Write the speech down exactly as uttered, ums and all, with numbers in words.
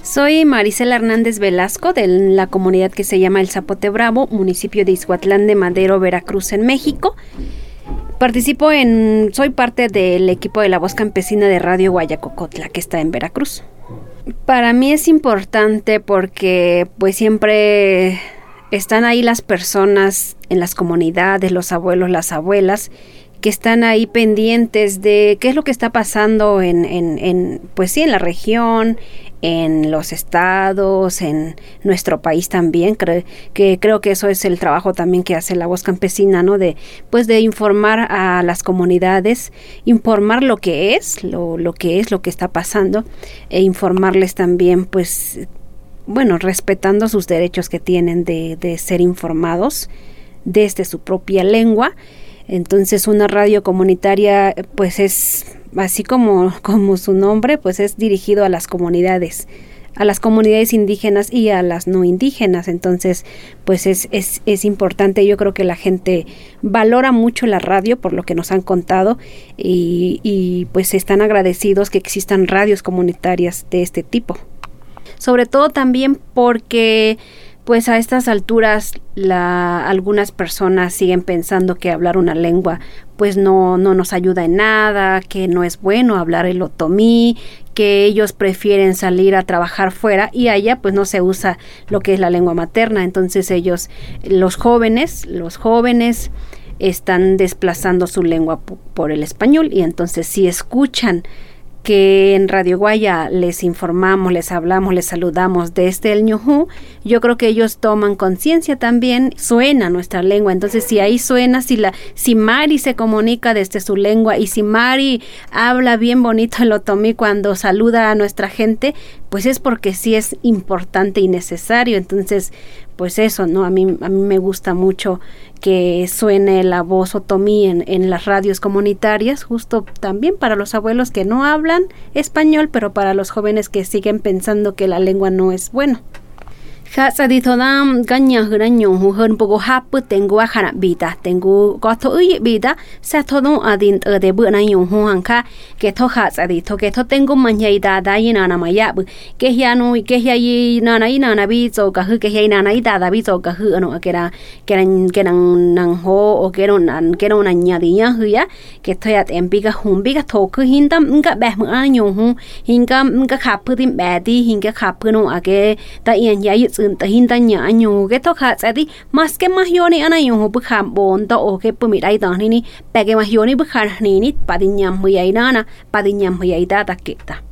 Soy Marisela Hernández Velasco de la comunidad que se llama El Zapote Bravo, municipio de Ixhuatlán de Madero, Veracruz, en México. Participo en, soy parte del equipo de la voz campesina de Radio Guayacocotla, que está en Veracruz. Para mí es importante porque pues siempre están ahí las personas en las comunidades, los abuelos, las abuelas, que están ahí pendientes de qué es lo que está pasando en, en, en, pues sí, en la región, en los estados, en nuestro país también. Creo que creo que eso es el trabajo también que hace la voz campesina, ¿no? De, pues de informar a las comunidades, informar lo que es, lo, lo que es, lo que está pasando, e informarles también, pues, bueno, respetando sus derechos que tienen de, de ser informados desde su propia lengua. Entonces una radio comunitaria pues es así como, como su nombre, pues es dirigido a las comunidades, a las comunidades indígenas y a las no indígenas. Entonces pues es, es, es importante. Yo creo que la gente valora mucho la radio por lo que nos han contado y, y pues están agradecidos que existan radios comunitarias de este tipo. Sobre todo también porque pues a estas alturas la, algunas personas siguen pensando que hablar una lengua pues no, no nos ayuda en nada, que no es bueno hablar el otomí, que ellos prefieren salir a trabajar fuera y allá pues no se usa lo que es la lengua materna. Entonces ellos, los jóvenes, los jóvenes están desplazando su lengua p- por el español, y entonces si escuchan que en Radio Guaya les informamos, les hablamos, les saludamos desde el ñujú, yo creo que ellos toman conciencia también, suena nuestra lengua. Entonces si ahí suena, si la si Mari se comunica desde su lengua y si Mari habla bien bonito el otomí cuando saluda a nuestra gente, pues es porque sí es importante y necesario. Entonces pues eso, ¿no? A mí, a mí me gusta mucho que suene la voz otomí en, en las radios comunitarias, justo también para los abuelos que no hablan español, pero para los jóvenes que siguen pensando que la lengua no es bueno. Hasaditodam ganya hranyo hun pogo hap tengo ajana vida tengo goto uy vida se todo adin de buena yo hun ka que to hasadito que to tengo manyaida da ina na maya que ya no que ya yi na na ina na bi zo ka que ya ina na ida da bi zo ka hu no que era que eran que eran nan ho o que eran que era una añadilla ya que estoy at en biga hun biga to ku hindam nga ba ma yo hun hinga nga khap din ba di hinga khap no a que ta yen ya hintaña año que toca sadi más que más yoni ana yo bukham bonda o que pumirai dani ni pege más yoni bukhar ni ni padinyam huyai nana padinyam huyai data kita.